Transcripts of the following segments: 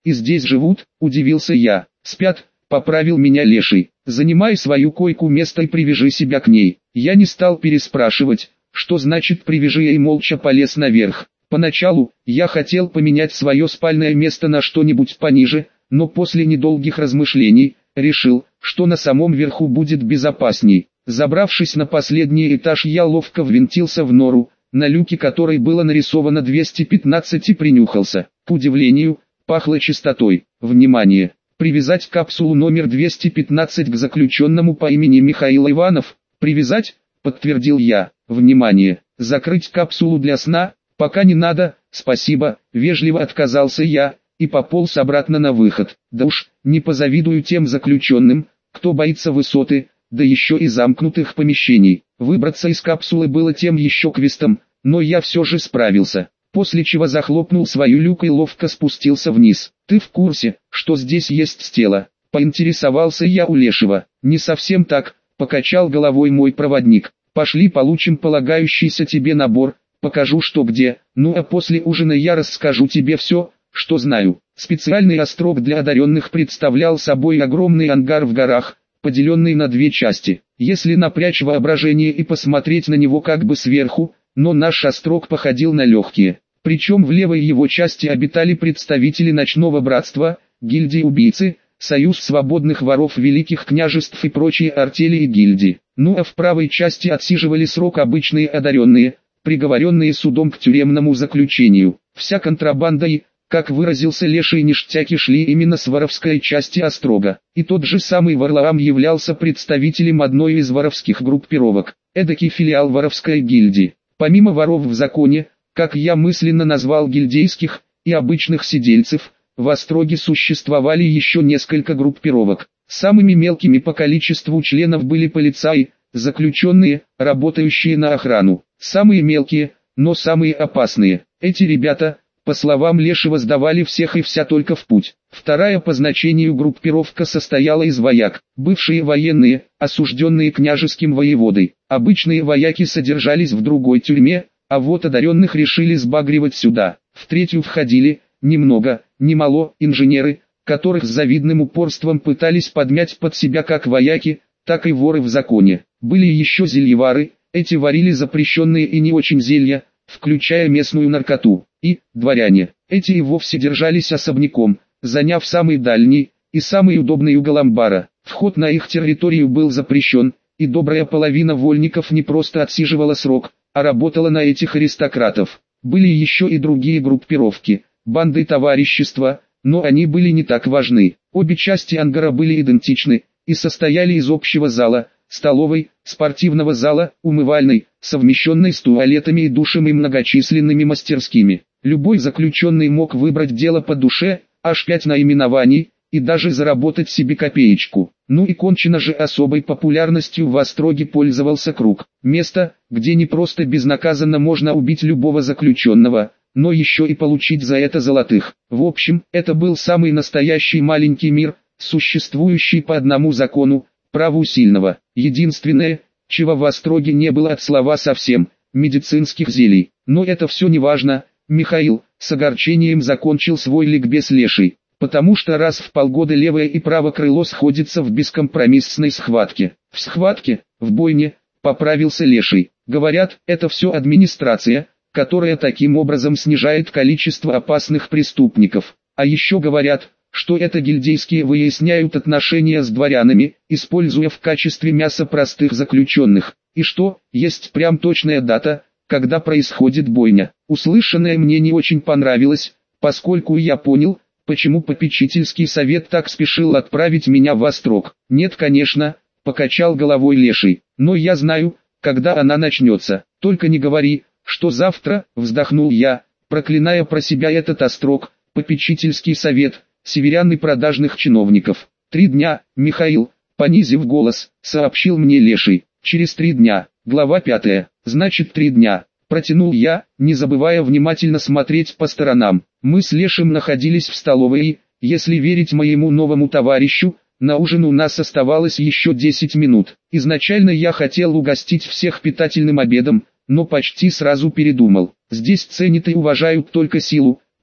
и здесь живут?» – удивился я. «Спят», – поправил меня Леший. «Занимай свою койку место и привяжи себя к ней». Я не стал переспрашивать, что значит «привяжи», и молча полез наверх. Поначалу, я хотел поменять свое спальное место на что-нибудь пониже, но после недолгих размышлений, решил, что на самом верху будет безопасней. Забравшись на последний этаж, я ловко ввинтился в нору, на люке которой было нарисовано 215, и принюхался. К удивлению, пахло чистотой. Внимание! Привязать капсулу номер 215 к заключенному по имени Михаил Иванов. «Привязать?» – подтвердил я. «Внимание! Закрыть капсулу для сна? Пока не надо, спасибо», – вежливо отказался я, и пополз обратно на выход. Да уж, не позавидую тем заключенным, кто боится высоты, да еще и замкнутых помещений. Выбраться из капсулы было тем еще квестом, но я все же справился. После чего захлопнул свою люк и ловко спустился вниз. «Ты в курсе, что здесь есть тело?» – поинтересовался я у Лешего. «Не совсем так», – покачал головой мой проводник. «Пошли получим полагающийся тебе набор, покажу что где, ну а после ужина я расскажу тебе все, что знаю». Специальный острог для одаренных представлял собой огромный ангар в горах, поделенный на две части. Если напрячь воображение и посмотреть на него как бы сверху, но наш острог походил на легкие. Причем в левой его части обитали представители ночного братства, гильдии убийцы, союз свободных воров великих княжеств и прочие артели и гильдии. Ну а в правой части отсиживали срок обычные одаренные, приговоренные судом к тюремному заключению. Вся контрабанда и, как выразился Леший, ништяки шли именно с воровской части острога. И тот же самый Варлаам являлся представителем одной из воровских группировок, эдакий филиал воровской гильдии. Помимо воров в законе, как я мысленно назвал гильдейских и обычных сидельцев, в остроге существовали еще несколько группировок. Самыми мелкими по количеству членов были полицаи, заключенные, работающие на охрану. Самые мелкие, но самые опасные. Эти ребята, по словам Лешего, сдавали всех и вся только в путь. Вторая по значению группировка состояла из вояк, бывшие военные, осужденные княжеским воеводой. Обычные вояки содержались в другой тюрьме, а вот одаренных решили сбагривать сюда. В третью входили, ни много, ни мало, инженеры, которых с завидным упорством пытались подмять под себя как вояки, так и воры в законе. Были еще зельевары, эти варили запрещенные и не очень зелья, включая местную наркоту. И дворяне, эти и вовсе держались особняком, заняв самый дальний и самый удобный угол амбара. Вход на их территорию был запрещен, и добрая половина вольников не просто отсиживала срок, а работала на этих аристократов. Были еще и другие группировки, банды товарищества, но они были не так важны. Обе части ангара были идентичны и состояли из общего зала, столовой, спортивного зала, умывальной, совмещенной с туалетами и душем и многочисленными мастерскими. Любой заключенный мог выбрать дело по душе, аж 5 наименований, и даже заработать себе копеечку. Ну и кончено же особой популярностью в Остроге пользовался круг. Место, где не просто безнаказанно можно убить любого заключенного, но еще и получить за это золотых. В общем, это был самый настоящий маленький мир, существующий по одному закону, праву сильного. Единственное, чего в Остроге не было от слова совсем, медицинских зелий. Но это все не важно. Михаил, с огорчением закончил свой ликбез Леший, потому что раз в полгода левое и правое крыло сходятся в бескомпромиссной схватке. В схватке, в бойне, поправился Леший. Говорят, это все администрация, которая таким образом снижает количество опасных преступников. А еще говорят, что это гильдейские выясняют отношения с дворянами, используя в качестве мяса простых заключенных. И что, есть прям точная дата, когда происходит бойня. Услышанное мне не очень понравилось, поскольку я понял, почему попечительский совет так спешил отправить меня в Острог. Нет, конечно, покачал головой Леший, но я знаю, когда она начнется. Только не говори, что завтра, вздохнул я, проклиная про себя этот Острог, попечительский совет, северян и продажных чиновников. 3 дня, Михаил, понизив голос, сообщил мне Леший. Через 3 дня, глава 5, значит 3 дня. Протянул я, не забывая внимательно смотреть по сторонам. Мы с Лешим находились в столовой и, если верить моему новому товарищу, на ужин у нас оставалось еще 10 минут. Изначально я хотел угостить всех питательным обедом, но почти сразу передумал. Здесь ценят и уважают только силу,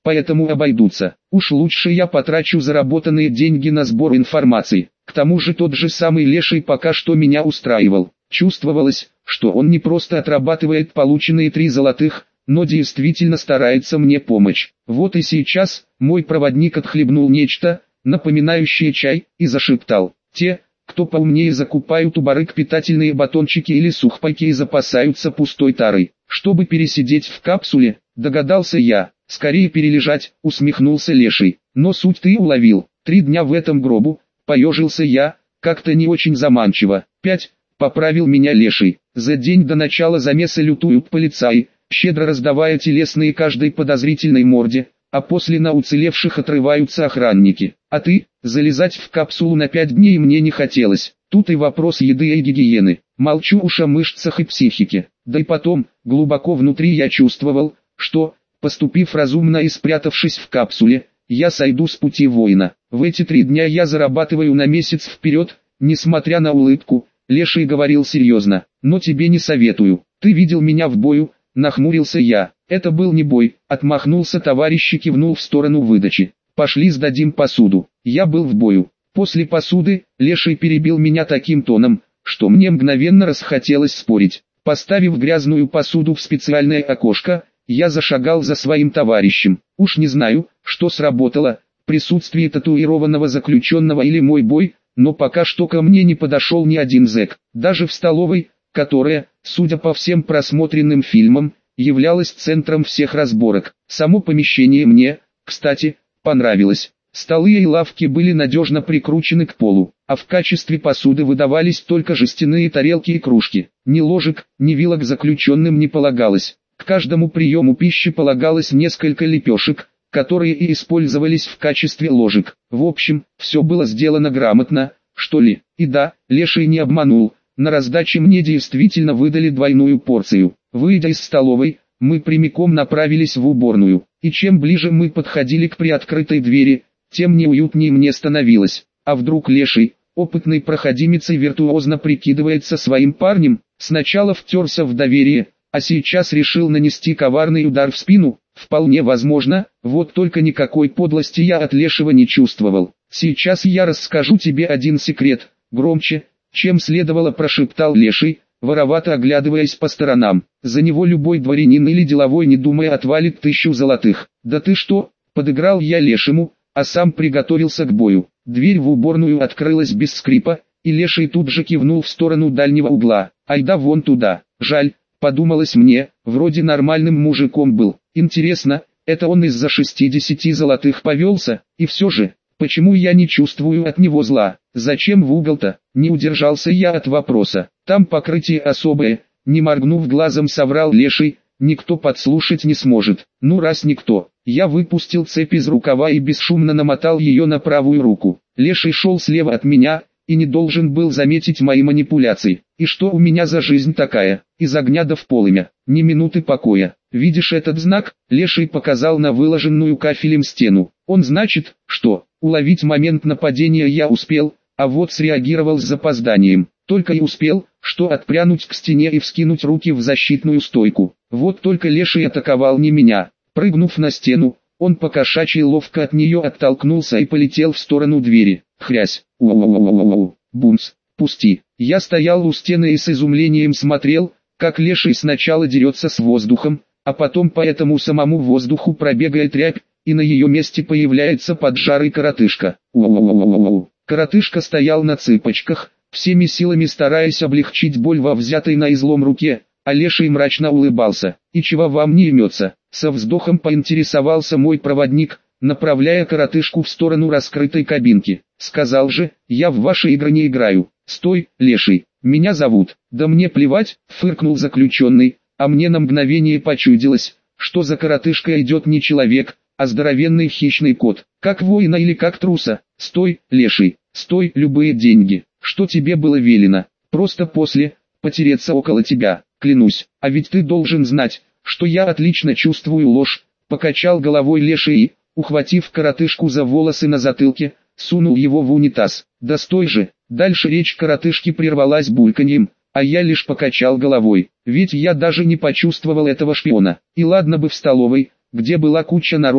поэтому обойдутся. Уж лучше я потрачу заработанные деньги на сбор информации. К тому же тот же самый Леший пока что меня устраивал. Чувствовалось, что он не просто отрабатывает полученные 3 золотых, но действительно старается мне помочь. Вот и сейчас, мой проводник отхлебнул нечто, напоминающее чай, и зашептал: «Те, кто поумнее, закупают у барыг питательные батончики или сухпайки и запасаются пустой тарой, чтобы пересидеть в капсуле», догадался я. «Скорее перележать», усмехнулся Леший. «Но суть ты уловил. 3 дня в этом гробу», поежился я, как-то не очень заманчиво. 5, поправил меня Леший. «За день до начала замеса лютуют полицаи, щедро раздавая телесные каждой подозрительной морде, а после на уцелевших отрываются охранники. А ты, залезать в капсулу на 5 дней мне не хотелось. Тут и вопрос еды и гигиены. Молчу уж о мышцах и психике. Да и потом, глубоко внутри я чувствовал, что, поступив разумно и спрятавшись в капсуле, я сойду с пути воина. В эти 3 дня я зарабатываю на месяц вперед, несмотря на улыбку». Леший говорил серьезно. «Но тебе не советую. Ты видел меня в бою?» Нахмурился я. «Это был не бой», отмахнулся товарищ и кивнул в сторону выдачи. «Пошли сдадим посуду». Я был в бою. После посуды, Леший перебил меня таким тоном, что мне мгновенно расхотелось спорить. Поставив грязную посуду в специальное окошко, я зашагал за своим товарищем. Уж не знаю, что сработало, присутствие татуированного заключенного или мой бой, но пока что ко мне не подошел ни один зэк. Даже в столовой, которая, судя по всем просмотренным фильмам, являлась центром всех разборок. Само помещение мне, кстати, понравилось. Столы и лавки были надежно прикручены к полу, а в качестве посуды выдавались только жестяные тарелки и кружки. Ни ложек, ни вилок заключенным не полагалось. К каждому приему пищи полагалось несколько лепешек, которые и использовались в качестве ложек. В общем, все было сделано грамотно, что ли. И да, Леший не обманул, на раздаче мне действительно выдали 2 порцию. Выйдя из столовой, мы прямиком направились в уборную, и чем ближе мы подходили к приоткрытой двери, тем неуютнее мне становилось. А вдруг Леший, опытный проходимец и виртуозно прикидывается своим парнем, сначала втерся в доверие, а сейчас решил нанести коварный удар в спину? Вполне возможно, вот только никакой подлости я от Лешего не чувствовал. «Сейчас я расскажу тебе один секрет», громче, чем следовало, прошептал Леший, воровато оглядываясь по сторонам. «За него любой дворянин или деловой, не думая, отвалит 1000 золотых». «Да ты что?» — подыграл я Лешему, а сам приготовился к бою. Дверь в уборную открылась без скрипа, и Леший тут же кивнул в сторону дальнего угла. «Айда вон туда». Жаль, подумалось мне, вроде нормальным мужиком был. Интересно, это он из-за 60 золотых повелся? И все же, почему я не чувствую от него зла? Зачем в угол-то? Не удержался я от вопроса. Там покрытие особое, не моргнув глазом, соврал Леший, никто подслушать не сможет. Ну раз никто, я выпустил цепь из рукава и бесшумно намотал ее на правую руку. Леший шел слева от меня и не должен был заметить мои манипуляции. И что у меня за жизнь такая? Из огня до в полымя, ни минуты покоя. Видишь этот знак? Леший показал на выложенную кафелем стену. Он значит, что уловить момент нападения я успел, а вот среагировал с запозданием. Только и успел, что отпрянуть к стене и вскинуть руки в защитную стойку. Вот только Леший атаковал не меня. Прыгнув на стену, он покошачьи ловко от нее оттолкнулся и полетел в сторону двери. Хрясь. У-у-у-у-у. Бумс. Пусти. Я стоял у стены и с изумлением смотрел, как Леший сначала дерется с воздухом, а потом по этому самому воздуху пробегает рябь, и на ее месте появляется поджарый коротышка. У-у-у-у-у. Коротышка стоял на цыпочках, всеми силами стараясь облегчить боль во взятой на излом руке, а Леший мрачно улыбался. «И чего вам не имется?» Со вздохом поинтересовался мой проводник, направляя коротышку в сторону раскрытой кабинки. «Сказал же, я в ваши игры не играю». «Стой, Леший, меня зовут». «Да мне плевать», фыркнул заключенный, а мне на мгновение почудилось, что за коротышкой идет не человек, а здоровенный хищный кот. Как воина или как труса. «Стой, Леший, стой, любые деньги. Что тебе было велено? Просто после, потереться около тебя, клянусь. А ведь ты должен знать, что я отлично чувствую ложь». Покачал головой Леший и, ухватив коротышку за волосы на затылке, сунул его в унитаз. «Да стой же!» Дальше речь коротышки прервалась бульканьем, а я лишь покачал головой, ведь я даже не почувствовал этого шпиона. И ладно бы в столовой, где была куча народу,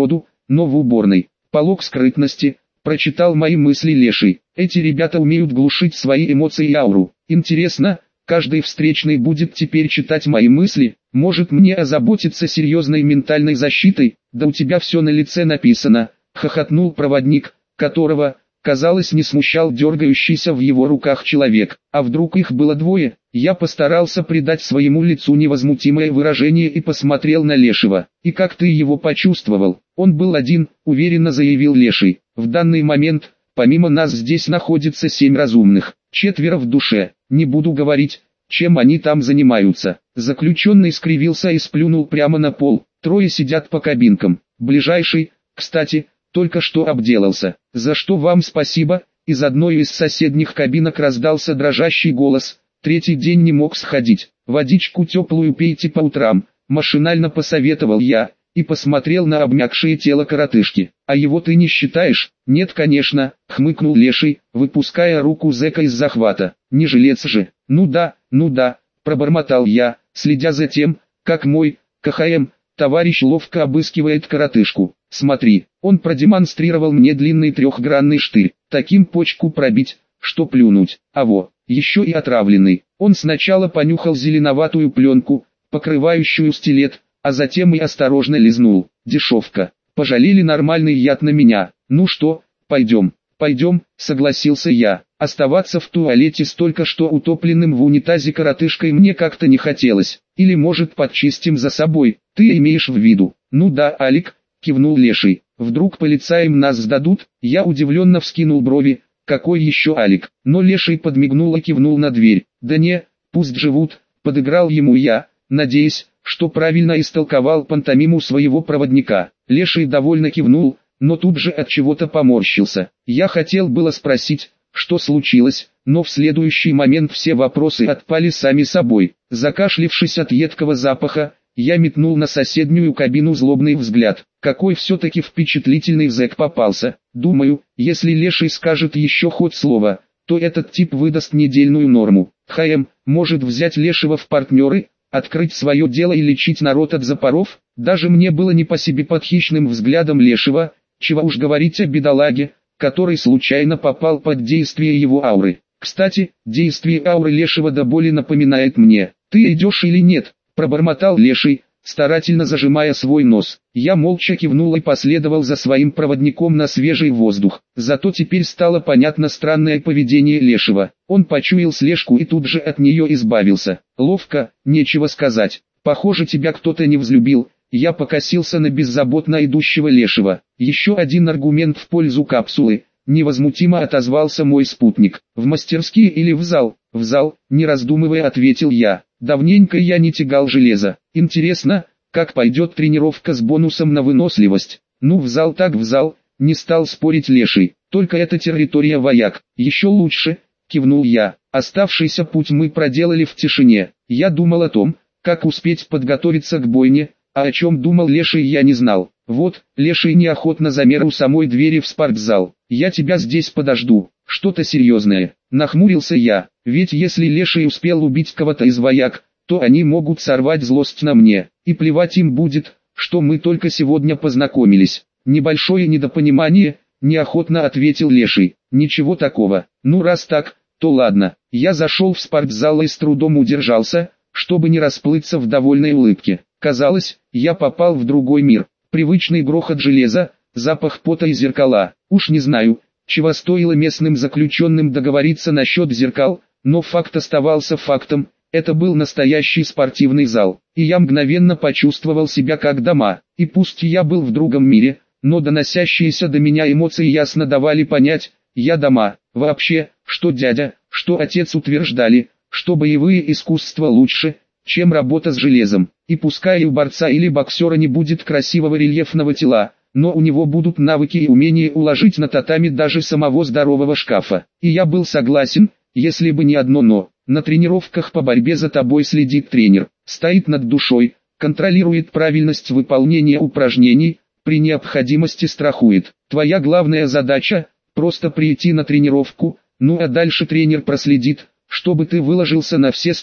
но в уборной. Полог скрытности, прочитал мои мысли Леший. Эти ребята умеют глушить свои эмоции и ауру. Интересно, каждый встречный будет теперь читать мои мысли? Может мне озаботиться серьезной ментальной защитой? Да у тебя все на лице написано, хохотнул проводник, которого, казалось, не смущал дергающийся в его руках человек. А вдруг их было двое? Я постарался придать своему лицу невозмутимое выражение и посмотрел на Лешего. И как ты его почувствовал? Он был один, уверенно заявил Леший. В данный момент, помимо нас здесь находится 7 разумных, 4 в душе. Не буду говорить, чем они там занимаются. Заключенный скривился и сплюнул прямо на пол. 3 сидят по кабинкам. Ближайший, кстати, только что обделался. За что вам спасибо? Из одной из соседних кабинок раздался дрожащий голос. 3-й день не мог сходить. Водичку теплую пейте по утрам. Машинально посоветовал я и посмотрел на обмякшее тело коротышки. А его ты не считаешь? Нет, конечно, хмыкнул Леший, выпуская руку зэка из захвата. Не жилец же. Ну да, пробормотал я, следя за тем, как мой КХМ товарищ ловко обыскивает коротышку. Смотри, он продемонстрировал мне длинный 3-гранный штырь. Таким почку пробить, что плюнуть. А во, еще и отравленный. Он сначала понюхал зеленоватую пленку, покрывающую стилет, а затем и осторожно лизнул. Дешевка. Пожалели нормальный яд на меня. Ну что, пойдем, согласился я. Оставаться в туалете с только что утопленным в унитазе коротышкой мне как-то не хотелось. Или может подчистим за собой, ты имеешь в виду? Ну да, Алик, кивнул Леший. Вдруг полицаям нас сдадут? Я удивленно вскинул брови. Какой еще Алик? Но Леший подмигнул и кивнул на дверь. Да не, пусть живут, подыграл ему я, надеясь, что правильно истолковал пантомиму своего проводника. Леший довольно кивнул, но тут же от чего-то поморщился. Я хотел было спросить, что случилось, но в следующий момент все вопросы отпали сами собой. Закашлившись от едкого запаха, я метнул на соседнюю кабину злобный взгляд. Какой все-таки впечатлительный зэк попался. Думаю, если Леший скажет еще хоть слово, то этот тип выдаст недельную норму. Может взять Лешего в партнеры, открыть свое дело и лечить народ от запоров? Даже мне было не по себе под хищным взглядом Лешего, чего уж говорить о бедолаге, который случайно попал под действие его ауры. Кстати, действие ауры Лешего до боли напоминает мне. Ты идешь или нет? Пробормотал Леший, старательно зажимая свой нос. Я молча кивнул и последовал за своим проводником на свежий воздух. Зато теперь стало понятно странное поведение Лешего. Он почуял слежку и тут же от нее избавился. Ловко, нечего сказать. Похоже, тебя кто-то не взлюбил. Я покосился на беззаботно идущего Лешего. Еще один аргумент в пользу капсулы. Невозмутимо отозвался мой спутник. В мастерские или в зал? В зал, не раздумывая, ответил я. Давненько я не тягал железо. Интересно, как пойдет тренировка с бонусом на выносливость? Ну в зал так в зал, не стал спорить Леший. Только это территория вояк. Еще лучше, кивнул я. Оставшийся путь мы проделали в тишине. Я думал о том, как успеть подготовиться к бойне, а о чем думал Леший я не знал. Вот, Леший неохотно замер у самой двери в спортзал. Я тебя здесь подожду. Что-то серьезное. Нахмурился я, ведь если Леший успел убить кого-то из вояк, то они могут сорвать злость на мне, и плевать им будет, что мы только сегодня познакомились. Небольшое недопонимание, неохотно ответил Леший. Ничего такого. Ну раз так, то ладно. Я зашел в спортзал и с трудом удержался, чтобы не расплыться в довольной улыбке. Казалось, я попал в другой мир. Привычный грохот железа, запах пота и зеркала. Уж не знаю, чего стоило местным заключенным договориться насчет зеркал, но факт оставался фактом. Это был настоящий спортивный зал, и я мгновенно почувствовал себя как дома. И пусть я был в другом мире, но доносящиеся до меня эмоции ясно давали понять, я дома. Вообще, что дядя, что отец утверждали, что боевые искусства лучше, чем работа с железом. И пускай у борца или боксера не будет красивого рельефного тела, но у него будут навыки и умение уложить на татами даже самого здорового шкафа. И я был согласен, если бы не одно «но». На тренировках по борьбе за тобой следит тренер, стоит над душой, контролирует правильность выполнения упражнений, при необходимости страхует. Твоя главная задача – просто прийти на тренировку, ну а дальше тренер проследит, чтобы ты выложился на все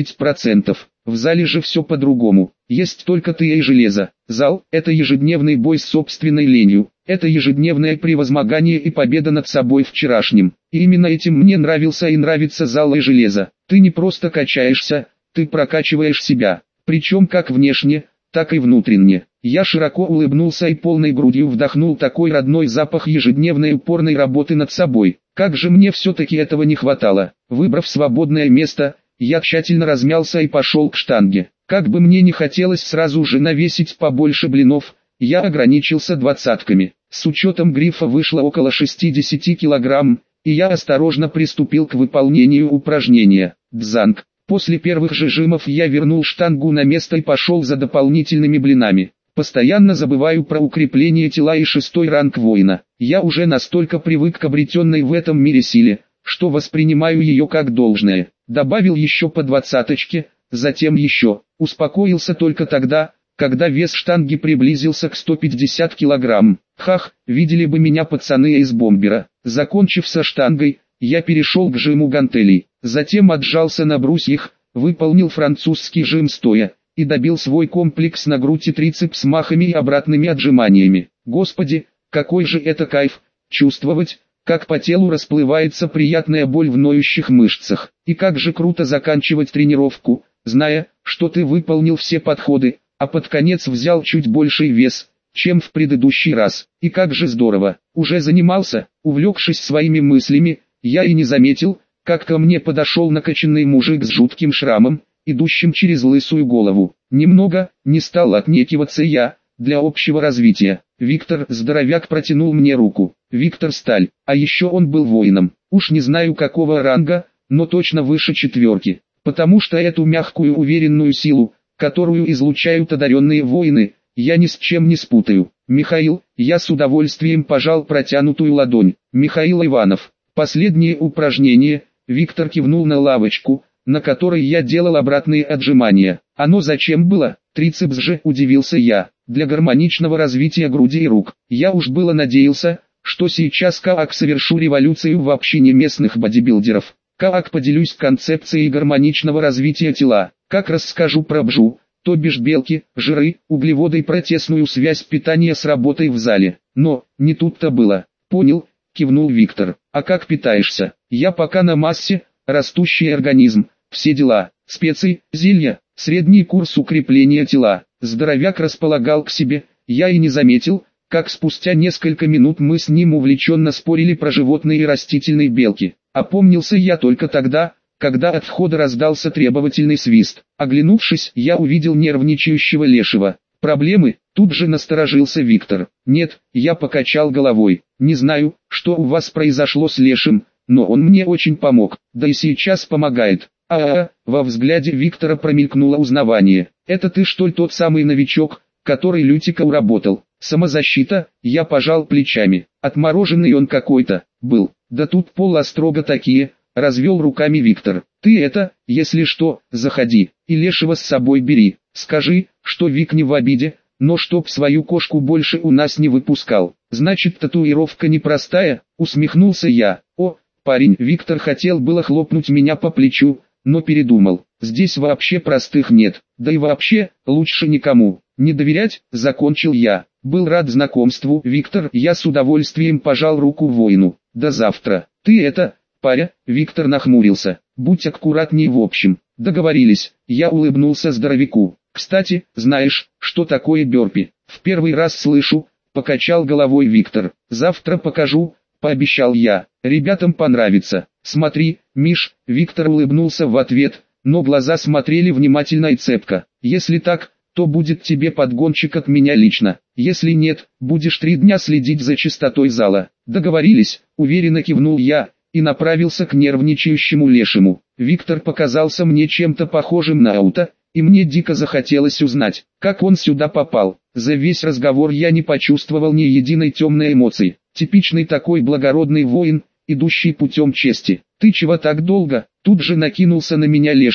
110%. В зале же все по-другому. Есть только ты и железо. Зал – это ежедневный бой с собственной ленью. Это ежедневное превозмогание и победа над собой вчерашним. И именно этим мне нравился и нравится зал и железо. Ты не просто качаешься, ты прокачиваешь себя. Причем как внешне, так и внутренне. Я широко улыбнулся и полной грудью вдохнул такой родной запах ежедневной упорной работы над собой. Как же мне все-таки этого не хватало. Выбрав свободное место, я тщательно размялся и пошел к штанге. Как бы мне не хотелось сразу же навесить побольше блинов, я ограничился двадцатками. С учетом грифа вышло около 60 килограмм, и я осторожно приступил к выполнению упражнения. Дзанг. После первых же жимов я вернул штангу на место и пошел за дополнительными блинами. Постоянно забываю про укрепление тела и 6-й ранг воина. Я уже настолько привык к обретенной в этом мире силе, что воспринимаю ее как должное. Добавил еще по 20-очке, затем еще. Успокоился только тогда, когда вес штанги приблизился к 150 килограмм. Хах, видели бы меня пацаны из бомбера. Закончив со штангой, я перешел к жиму гантелей. Затем отжался на брусьях, выполнил французский жим стоя и добил свой комплекс на грудь и трицепс махами и обратными отжиманиями. Господи, какой же это кайф, чувствовать, как по телу расплывается приятная боль в ноющих мышцах. И как же круто заканчивать тренировку, зная, что ты выполнил все подходы, а под конец взял чуть больший вес, чем в предыдущий раз. И как же здорово, уже занимался, увлекшись своими мыслями, я и не заметил, как ко мне подошел накачанный мужик с жутким шрамом, идущим через лысую голову. Немного, не стал отнекиваться я, для общего развития. Виктор, здоровяк, протянул мне руку. Виктор Сталь, а еще он был воином. Уж не знаю какого ранга, но точно выше 4, потому что эту мягкую уверенную силу, которую излучают одаренные воины, я ни с чем не спутаю. Михаил, я с удовольствием пожал протянутую ладонь. Михаил Иванов. Последнее упражнение. Виктор кивнул на лавочку, на которой я делал обратные отжимания. Оно зачем было? Трицепс же, удивился я. Для гармоничного развития груди и рук. Я уж было надеялся, что сейчас как совершу революцию в общине местных бодибилдеров. Как поделюсь концепцией гармоничного развития тела. Как расскажу про БЖУ, то бишь белки, жиры, углеводы и про тесную связь питания с работой в зале. Но, не тут-то было. Понял, кивнул Виктор. А как питаешься? Я пока на массе, растущий организм, все дела, специи, зелья, средний курс укрепления тела. Здоровяк располагал к себе, я и не заметил, как спустя несколько минут мы с ним увлеченно спорили про животные и растительные белки. Опомнился я только тогда, когда от входа раздался требовательный свист. Оглянувшись, я увидел нервничающего лешего. Проблемы? Тут же насторожился Виктор. Нет, я покачал головой. Не знаю, что у вас произошло с лешим, но он мне очень помог, да и сейчас помогает. Во взгляде Виктора промелькнуло узнавание. Это ты что ли тот самый новичок, который Лютика уработал? Самозащита? Я пожал плечами. Отмороженный он какой-то, был. Да тут полострога такие, развел руками Виктор. Ты это, если что, заходи, и лешего с собой бери. Скажи, что Вик не в обиде, но чтоб свою кошку больше у нас не выпускал. Значит, татуировка непростая, усмехнулся я. О, парень, Виктор хотел было хлопнуть меня по плечу, но передумал. Здесь вообще простых нет, да и вообще, лучше никому не доверять, закончил я. Был рад знакомству, Виктор, я с удовольствием пожал руку воину. До завтра. Ты это, паря, Виктор нахмурился. Будь аккуратней в общем. Договорились, я улыбнулся здоровяку. Кстати, знаешь, что такое бёрпи? В первый раз слышу, покачал головой Виктор. Завтра покажу, пообещал я. Ребятам понравится. Смотри, Миш, Виктор улыбнулся в ответ, но глаза смотрели внимательно и цепко. Если так, то будет тебе подгончик от меня лично. Если нет, будешь 3 дня следить за чистотой зала. Договорились, уверенно кивнул я и направился к нервничающему лешему. Виктор показался мне чем-то похожим на аута, и мне дико захотелось узнать, как он сюда попал. За весь разговор я не почувствовал ни единой темной эмоции. Типичный такой благородный воин, идущий путем чести. Ты чего так долго? Тут же накинулся на меня леший,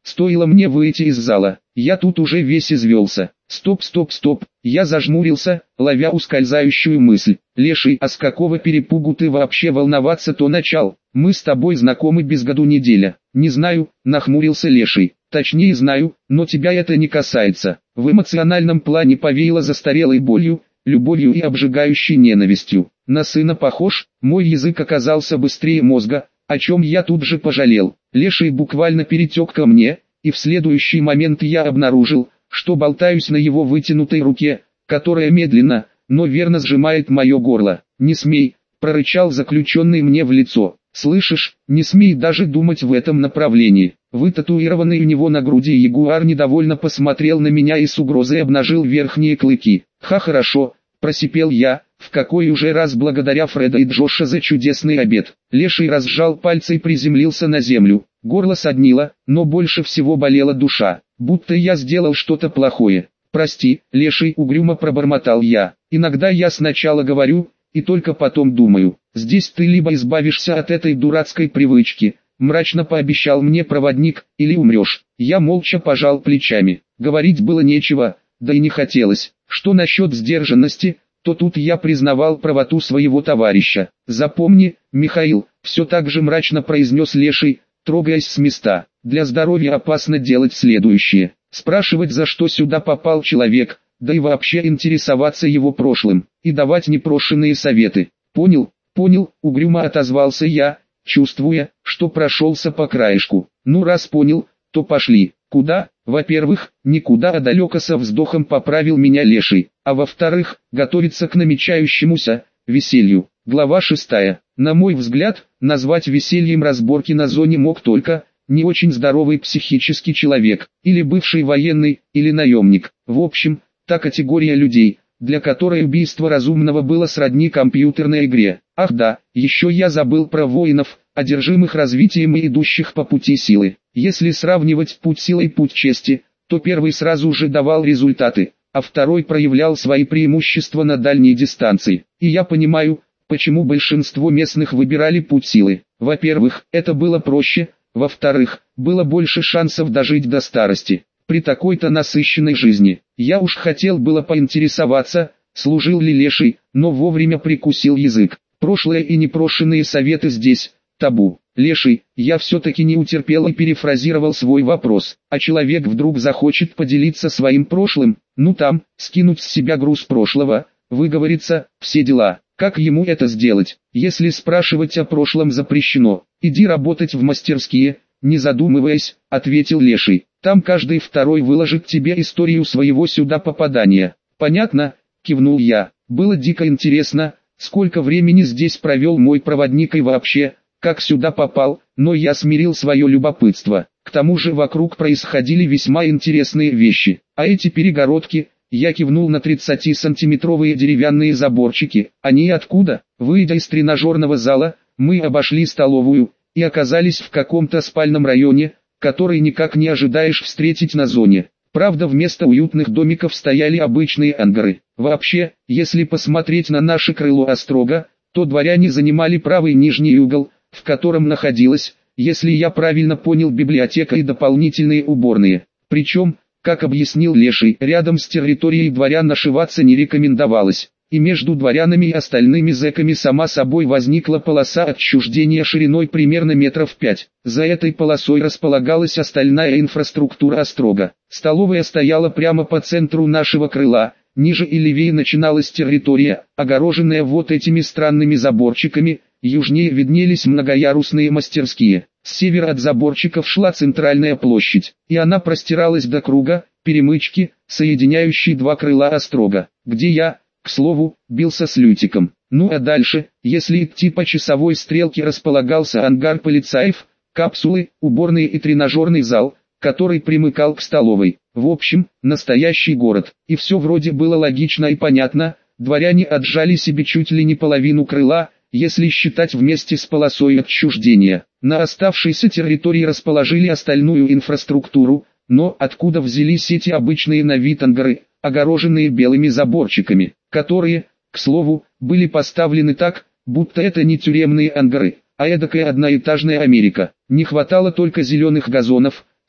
Стоило мне выйти из зала, я тут уже весь извелся. Стоп, стоп, стоп, я зажмурился, ловя ускользающую мысль. Леший, а с какого перепугу ты вообще волноваться-то начал? Мы с тобой знакомы без году неделя. Не знаю, нахмурился Леший. Точнее знаю, но тебя это не касается. В эмоциональном плане повеяло застарелой болью, любовью и обжигающей ненавистью. На сына похож, мой язык оказался быстрее мозга, о чем я тут же пожалел. Леший буквально перетек ко мне, и в следующий момент я обнаружил, что болтаюсь на его вытянутой руке, которая медленно, но верно сжимает мое горло. «Не смей», — прорычал заключенный мне в лицо. «Слышишь, не смей даже думать в этом направлении». Вытатуированный у него на груди ягуар недовольно посмотрел на меня и с угрозой обнажил верхние клыки. «Ха, хорошо», — просипел я, в какой уже раз благодаря Фреда и Джоша за чудесный обед. Леший разжал пальцы и приземлился на землю. Горло соднило, но больше всего болела душа, будто я сделал что-то плохое. «Прости, Леший», — угрюмо пробормотал я. «Иногда я сначала говорю, и только потом думаю. Здесь ты либо избавишься от этой дурацкой привычки», — мрачно пообещал мне проводник, — «или умрешь». Я молча пожал плечами. Говорить было нечего, да и не хотелось. Что насчет сдержанности, то тут я признавал правоту своего товарища. «Запомни, Михаил», — все так же мрачно произнес Леший, трогаясь с места. «Для здоровья опасно делать следующее. Спрашивать, за что сюда попал человек, да и вообще интересоваться его прошлым, и давать непрошенные советы». «Понял, понял», — угрюмо отозвался я, чувствуя, что прошелся по краешку. «Ну раз понял, то пошли». «Куда?» «Во-первых, никуда, а далеко», со вздохом поправил меня Леший, «а во-вторых, готовиться к намечающемуся веселью». Глава 6. На мой взгляд, назвать весельем разборки на зоне мог только не очень здоровый психический человек, или бывший военный, или наемник. В общем, та категория людей, для которой убийство разумного было сродни компьютерной игре. Ах да, еще я забыл про воинов, одержимых развитием и идущих по пути силы. Если сравнивать путь силы и путь чести, то первый сразу же давал результаты, а второй проявлял свои преимущества на дальней дистанции. И я понимаю, почему большинство местных выбирали путь силы. Во-первых, это было проще, во-вторых, было больше шансов дожить до старости. При такой-то насыщенной жизни, я уж хотел было поинтересоваться, служил ли Леший, но вовремя прикусил язык. Прошлое и непрошенные советы здесь табу. «Леший», я все-таки не утерпел и перефразировал свой вопрос. «А человек вдруг захочет поделиться своим прошлым, ну там, скинуть с себя груз прошлого, выговориться, все дела. Как ему это сделать, если спрашивать о прошлом запрещено? Иди работать в мастерские», не задумываясь, ответил Леший. «Там каждый второй выложит тебе историю своего сюда попадания». «Понятно», кивнул я. «Было дико интересно, сколько времени здесь провел мой проводник и вообще, как сюда попал, но я смирил свое любопытство. К тому же вокруг происходили весьма интересные вещи. А эти перегородки», я кивнул на 30-сантиметровые деревянные заборчики, «они откуда?» Выйдя из тренажерного зала, мы обошли столовую и оказались в каком-то спальном районе, который никак не ожидаешь встретить на зоне. Правда, вместо уютных домиков стояли обычные ангары. Вообще, если посмотреть на наше крыло острога, то дворяне занимали правый нижний угол, в котором находилась, если я правильно понял, библиотека и дополнительные уборные. Причем, как объяснил Леший, рядом с территорией дворян ошиваться не рекомендовалось, и между дворянами и остальными зэками сама собой возникла полоса отчуждения шириной примерно метров 5. За этой полосой располагалась остальная инфраструктура острога. Столовая стояла прямо по центру нашего крыла, ниже и левее начиналась территория, огороженная вот этими странными заборчиками, южнее виднелись многоярусные мастерские. С севера от заборчиков шла центральная площадь, и она простиралась до круга, перемычки, соединяющей два крыла острога, где я, к слову, бился с Лютиком. Ну а дальше, если идти по часовой стрелке, располагался ангар полицаев, капсулы, уборные и тренажерный зал, который примыкал к столовой. В общем, настоящий город. И все вроде было логично и понятно, дворяне отжали себе чуть ли не половину крыла, если считать вместе с полосой отчуждения. На оставшейся территории расположили остальную инфраструктуру, но откуда взялись эти обычные на вид ангары, огороженные белыми заборчиками, которые, к слову, были поставлены так, будто это не тюремные ангары, а эдакая одноэтажная Америка. Не хватало только зеленых газонов,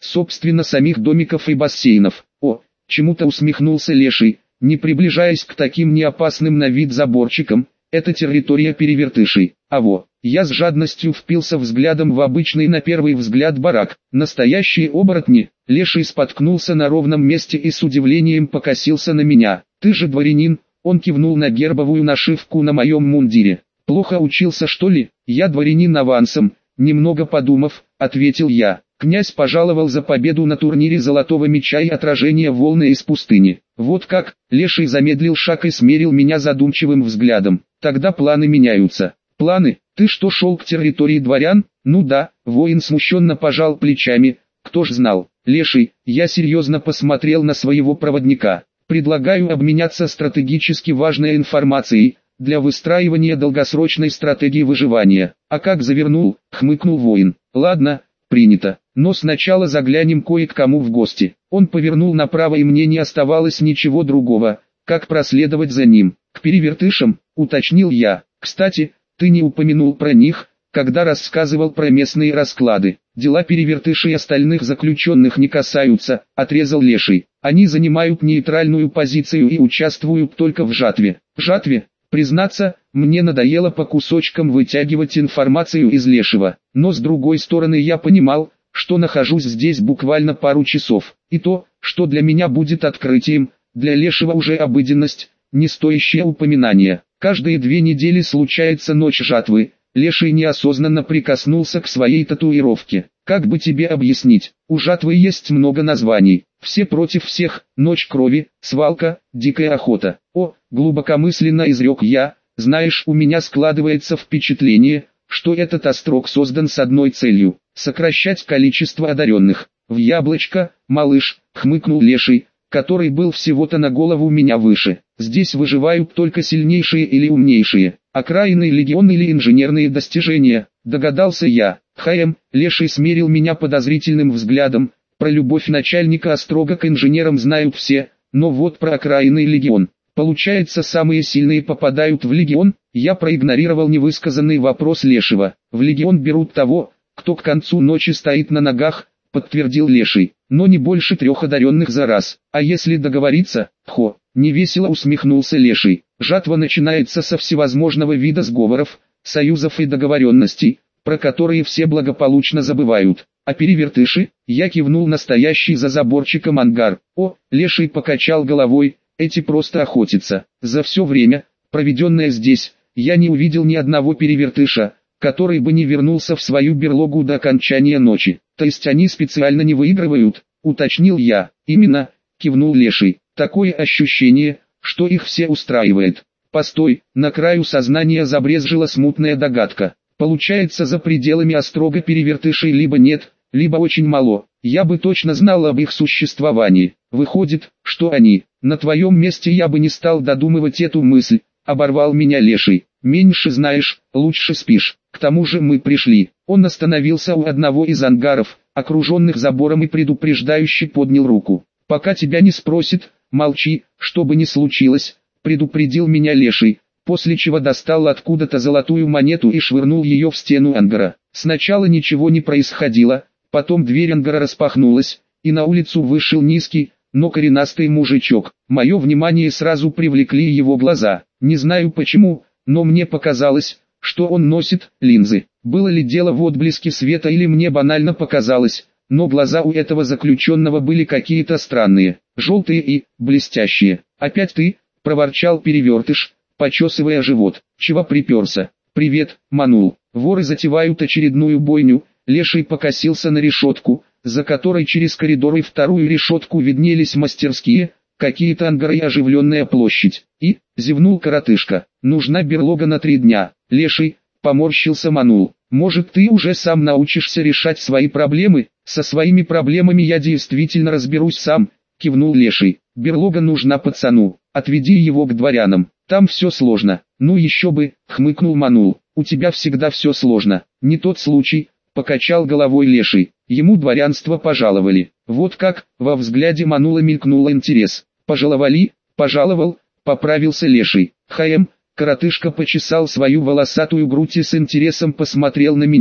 собственно самих домиков и бассейнов. О, чему-то усмехнулся Леший, не приближаясь к таким неопасным на вид заборчикам, это территория перевертышей. Я с жадностью впился взглядом в обычный на первый взгляд барак. Настоящие оборотни. Леший споткнулся на ровном месте и с удивлением покосился на меня. Ты же дворянин, он кивнул на гербовую нашивку на моем мундире. Плохо учился что ли? Я дворянин авансом, немного подумав, ответил я. Князь пожаловал за победу на турнире Золотого Меча и отражение волны из пустыни. Вот как, Леший замедлил шаг и смерил меня задумчивым взглядом. Тогда планы меняются. Планы? Ты что, шел к территории дворян? Ну да, воин смущенно пожал плечами. Кто ж знал? Леший, я серьезно посмотрел на своего проводника. Предлагаю обменяться стратегически важной информацией, для выстраивания долгосрочной стратегии выживания. А как завернул, хмыкнул воин. Ладно, принято. Но сначала заглянем кое к кому в гости. Он повернул направо и мне не оставалось ничего другого, как проследовать за ним. К перевертышам, уточнил я. Кстати, ты не упомянул про них, когда рассказывал про местные расклады. Дела перевертышей остальных заключенных не касаются, отрезал Леший. Они занимают нейтральную позицию и участвуют только в жатве. Жатве? Признаться, мне надоело по кусочкам вытягивать информацию из Лешего. Но с другой стороны я понимал, что нахожусь здесь буквально пару часов. И то, что для меня будет открытием, для Лешего уже обыденность, не стоящее упоминания. Каждые 2 недели случается ночь жатвы. Леший неосознанно прикоснулся к своей татуировке. Как бы тебе объяснить, у жатвы есть много названий. Все против всех, ночь крови, свалка, дикая охота. О, глубокомысленно изрек я, знаешь, у меня складывается впечатление, что этот острог создан с одной целью – сокращать количество одаренных. В яблочко, малыш, хмыкнул Леший, который был всего-то на голову меня выше. Здесь выживают только сильнейшие или умнейшие. Окраинный легион или инженерные достижения, догадался я. Леший смерил меня подозрительным взглядом. Про любовь начальника острога к инженерам знают все, но вот про окраинный легион. Получается, самые сильные попадают в легион? Я проигнорировал невысказанный вопрос Лешего. В легион берут того, кто к концу ночи стоит на ногах, подтвердил Леший, но не больше 3 одаренных за раз. А если договориться? Невесело усмехнулся Леший. Жатва начинается со всевозможного вида сговоров, союзов и договоренностей, про которые все благополучно забывают. А перевертыши? Я кивнул настоящий за заборчиком ангар. Леший покачал головой, эти просто охотятся. За все время, проведенное здесь, я не увидел ни одного перевертыша, который бы не вернулся в свою берлогу до окончания ночи. То есть они специально не выигрывают, уточнил я. Именно, кивнул Леший. Такое ощущение, что их все устраивает. Постой, на краю сознания забрезжила смутная догадка. Получается, за пределами острога перевертышей либо нет, либо очень мало. Я бы точно знал об их существовании. Выходит, что они. На твоем месте я бы не стал додумывать эту мысль, оборвал меня Леший. Меньше знаешь, лучше спишь. К тому же мы пришли. Он остановился у одного из ангаров, окруженных забором, и предупреждающе поднял руку. Пока тебя не спросит, молчи, что бы ни случилось, предупредил меня Леший, после чего достал откуда-то золотую монету и швырнул ее в стену ангара. Сначала ничего не происходило, потом дверь ангара распахнулась, и на улицу вышел низкий, но коренастый мужичок. Мое внимание сразу привлекли его глаза. Не знаю почему, но мне показалось, что он носит линзы. Было ли дело в отблеске света или мне банально показалось, но глаза у этого заключенного были какие-то странные, желтые и блестящие. «Опять ты?» – проворчал перевертыш, почесывая живот. «Чего приперся?» «Привет, манул». Воры затевают очередную бойню. Леший покосился на решетку, за которой через коридор и вторую решетку виднелись мастерские, какие-то ангары и оживленная площадь. И, зевнул коротышка, нужна берлога на 3 дня. Леший, поморщился манул. Может, ты уже сам научишься решать свои проблемы? Со своими проблемами я действительно разберусь сам, кивнул Леший. Берлога нужна пацану, отведи его к дворянам, там все сложно. Ну еще бы, хмыкнул манул, у тебя всегда все сложно. Не тот случай, покачал головой Леший. Ему дворянство пожаловали. Вот как, во взгляде манула мелькнул интерес. Пожаловали? Пожаловал, поправился Леший. Коротышка почесал свою волосатую грудь и с интересом посмотрел на меня.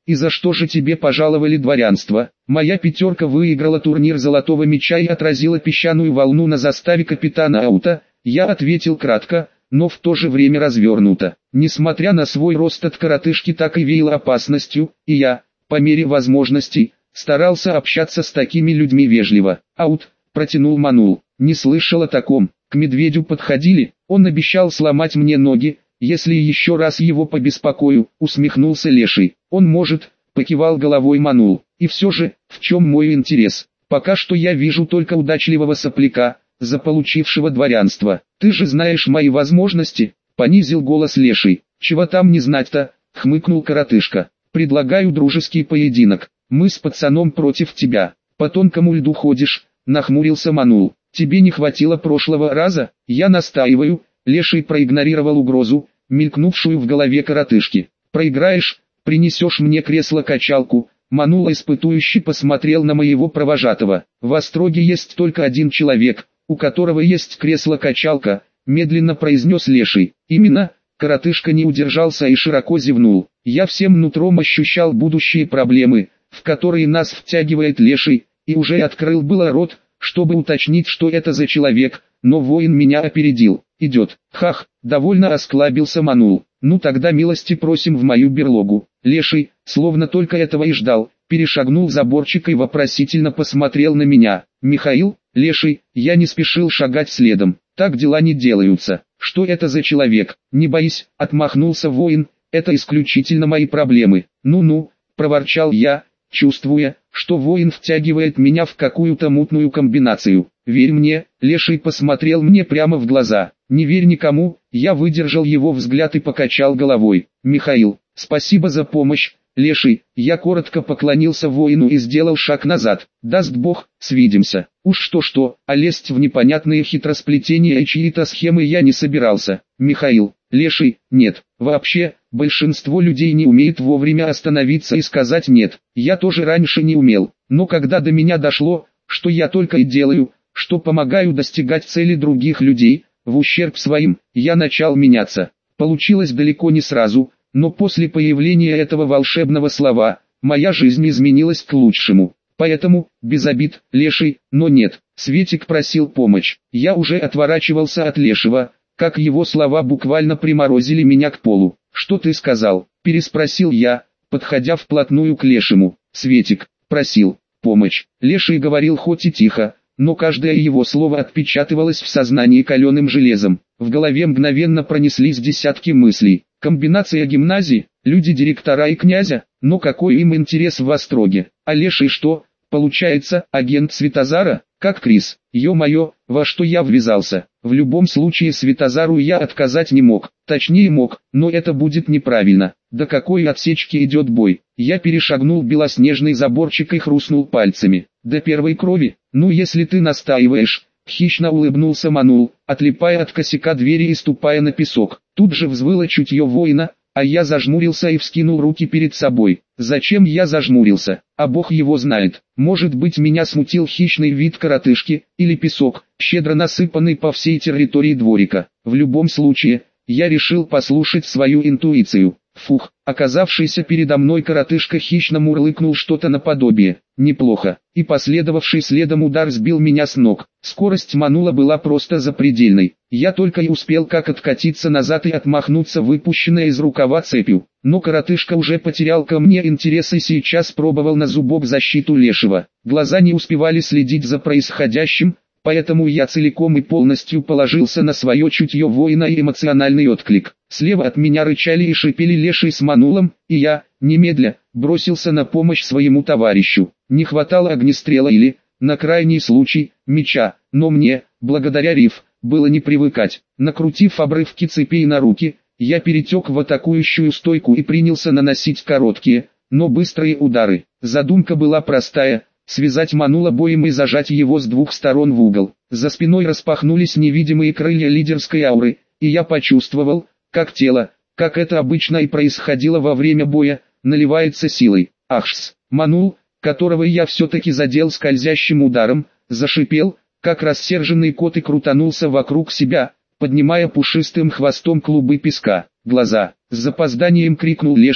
и за что же тебе пожаловали дворянство? Моя пятерка выиграла турнир золотого мяча и отразила песчаную волну на заставе капитана Аута. Я ответил кратко, но в то же время развернуто. Несмотря на свой рост от коротышки так и веяло опасностью, и я, по мере возможностей, старался общаться с такими людьми вежливо. Аут, протянул Манул, не слышал о таком. К медведю подходили, он обещал сломать мне ноги, если еще раз его побеспокою, усмехнулся Леший. Он может, покивал головой Манул. И все же, в чем мой интерес? Пока что я вижу только удачливого сопляка, заполучившего дворянство. Ты же знаешь мои возможности, понизил голос Леший. Чего там не знать-то, хмыкнул коротышка. Предлагаю дружеский поединок. Мы с пацаном против тебя. По тонкому льду ходишь, нахмурился Манул. Тебе не хватило прошлого раза? Я настаиваю. Леший проигнорировал угрозу, мелькнувшую в голове коротышки. Проиграешь, принесешь мне кресло-качалку. Манул испытующе посмотрел на моего провожатого. В Остроге есть только один человек, у которого есть кресло-качалка, медленно произнес Леший. Именно, коротышка не удержался и широко зевнул. Я всем нутром ощущал будущие проблемы, в которые нас втягивает Леший, и уже открыл было рот, чтобы уточнить, что это за человек, но воин меня опередил. Идет. Хах, довольно осклабился Манул. Ну тогда милости просим в мою берлогу. Леший, словно только этого и ждал, перешагнул заборчик и вопросительно посмотрел на меня. Михаил, Леший, я не спешил шагать следом. Так дела не делаются. Что это за человек? Не боись, отмахнулся воин, это исключительно мои проблемы. Ну-ну, проворчал я, чувствуя, что воин втягивает меня в какую-то мутную комбинацию. Верь мне, Леший посмотрел мне прямо в глаза. Не верь никому, я выдержал его взгляд и покачал головой. Михаил, спасибо за помощь. Леший, я коротко поклонился воину и сделал шаг назад. Даст Бог, свидимся. Уж что-что, а лезть в непонятные хитросплетения и чьи-то схемы я не собирался. Михаил, Леший, нет. Вообще, большинство людей не умеет вовремя остановиться и сказать нет. Я тоже раньше не умел, но когда до меня дошло, что я только и делаю, что помогаю достигать цели других людей, в ущерб своим, я начал меняться. Получилось далеко не сразу, но после появления этого волшебного слова, моя жизнь изменилась к лучшему. Поэтому, без обид, Леший, но нет, Светик просил помощь. Я уже отворачивался от Лешего, как его слова буквально приморозили меня к полу. «Что ты сказал?» – переспросил я, подходя вплотную к Лешему. Светик просил помощь. Леший говорил хоть и тихо, но каждое его слово отпечатывалось в сознании каленым железом. В голове мгновенно пронеслись десятки мыслей. Комбинация гимназии, люди-директора и князя, но какой им интерес в Остроге? А Леший что, получается, агент Светозара? Как Крис? Ё-моё, во что я ввязался? В любом случае Светозару я отказать не мог. Точнее мог, но это будет неправильно. До какой отсечки идет бой? Я перешагнул белоснежный заборчик и хрустнул пальцами. До первой крови? Ну если ты настаиваешь. Хищно улыбнулся Манул, отлипая от косяка двери и ступая на песок. Тут же взвыло чутье воина, а я зажмурился и вскинул руки перед собой. Зачем я зажмурился? А бог его знает. Может быть меня смутил хищный вид коротышки, или песок, щедро насыпанный по всей территории дворика. В любом случае, я решил послушать свою интуицию. Фух, оказавшийся передо мной коротышка хищно мурлыкнул что-то наподобие «неплохо», и последовавший следом удар сбил меня с ног. Скорость Манула была просто запредельной. Я только и успел как откатиться назад и отмахнуться выпущенной из рукава цепью. Но коротышка уже потерял ко мне интерес и сейчас пробовал на зубок защиту Лешего. Глаза не успевали следить за происходящим, поэтому я целиком и полностью положился на свое чутье воина и эмоциональный отклик. Слева от меня рычали и шипели Леший с Манулом, и я, немедля, бросился на помощь своему товарищу. Не хватало огнестрела или, на крайний случай, меча, но мне, благодаря Риф, было не привыкать. Накрутив обрывки цепей на руки, я перетек в атакующую стойку и принялся наносить короткие, но быстрые удары. Задумка была простая — связать Манула боем и зажать его с двух сторон в угол. За спиной распахнулись невидимые крылья лидерской ауры, и я почувствовал, как тело, как это обычно и происходило во время боя, наливается силой. Ахс! Манул, которого я все-таки задел скользящим ударом, зашипел, как рассерженный кот и крутанулся вокруг себя, поднимая пушистым хвостом клубы песка. Глаза! С запозданием крикнул Леший,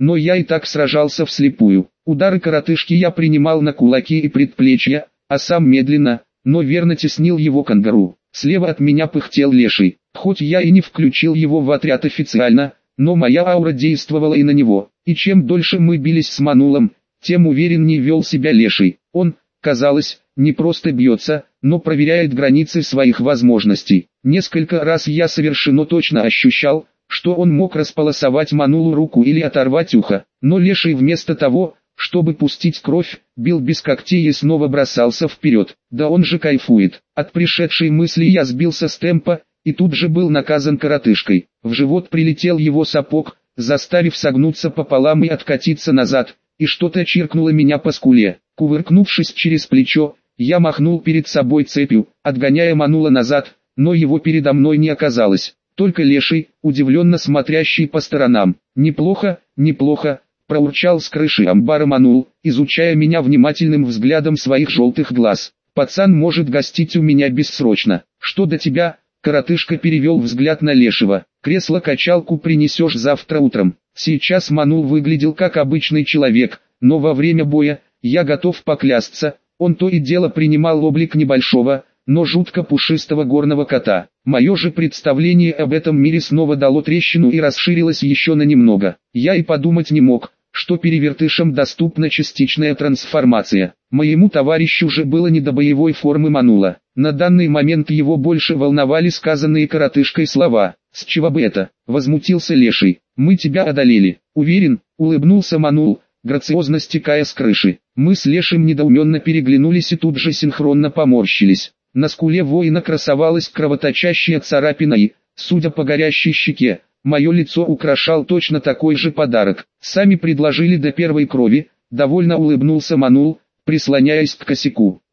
но я и так сражался вслепую. Удары коротышки я принимал на кулаки и предплечья, а сам медленно, но верно теснил его кангару. Слева от меня пыхтел леший. Хоть я и не включил его в отряд официально, но моя аура действовала и на него. И чем дольше мы бились с Манулом, тем увереннее вел себя леший. Он, казалось, не просто бьется, но проверяет границы своих возможностей. Несколько раз я совершенно точно ощущал, что он мог располосовать Манулу руку или оторвать ухо, но леший вместо того, чтобы пустить кровь, бил без когтей и снова бросался вперед. Да он же кайфует. От пришедшей мысли я сбился с темпа, и тут же был наказан коротышкой. В живот прилетел его сапог, заставив согнуться пополам и откатиться назад, и что-то чиркнуло меня по скуле. Кувыркнувшись через плечо, я махнул перед собой цепью, отгоняя Манула назад, но его передо мной не оказалось. Только леший, удивленно смотрящий по сторонам. «Неплохо, неплохо», — проурчал с крыши амбара Манул, изучая меня внимательным взглядом своих желтых глаз. «Пацан может гостить у меня бессрочно. Что до тебя?» Коротышка перевел взгляд на лешего. «Кресло-качалку принесешь завтра утром». Сейчас Манул выглядел как обычный человек, но во время боя, я готов поклясться, он то и дело принимал облик небольшого, но жутко пушистого горного кота. Мое же представление об этом мире снова дало трещину и расширилось еще на немного. Я и подумать не мог, что перевертышам доступна частичная трансформация. Моему товарищу же было не до боевой формы Манула. На данный момент его больше волновали сказанные коротышкой слова. «С чего бы это?» — возмутился леший. «Мы тебя одолели». «Уверен», — улыбнулся Манул, грациозно стекая с крыши. Мы с лешим недоуменно переглянулись и тут же синхронно поморщились. На скуле воина красовалась кровоточащая царапина и, судя по горящей щеке, мое лицо украшал точно такой же подарок. «Сами предложили до первой крови», — довольно улыбнулся Манул, прислоняясь к косяку.